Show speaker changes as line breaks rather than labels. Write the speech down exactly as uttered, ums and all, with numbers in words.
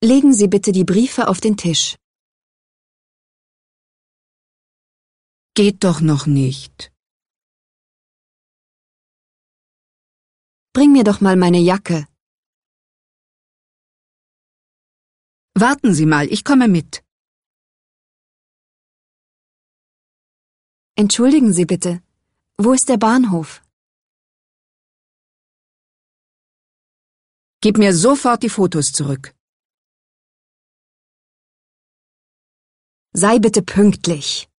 Legen Sie bitte die Briefe auf den Tisch.
Geht doch noch nicht.
Bring mir doch mal meine Jacke.
Warten Sie mal, ich komme mit.
Entschuldigen Sie bitte. Wo ist der Bahnhof?
Gib mir sofort die Fotos zurück.
Sei bitte pünktlich.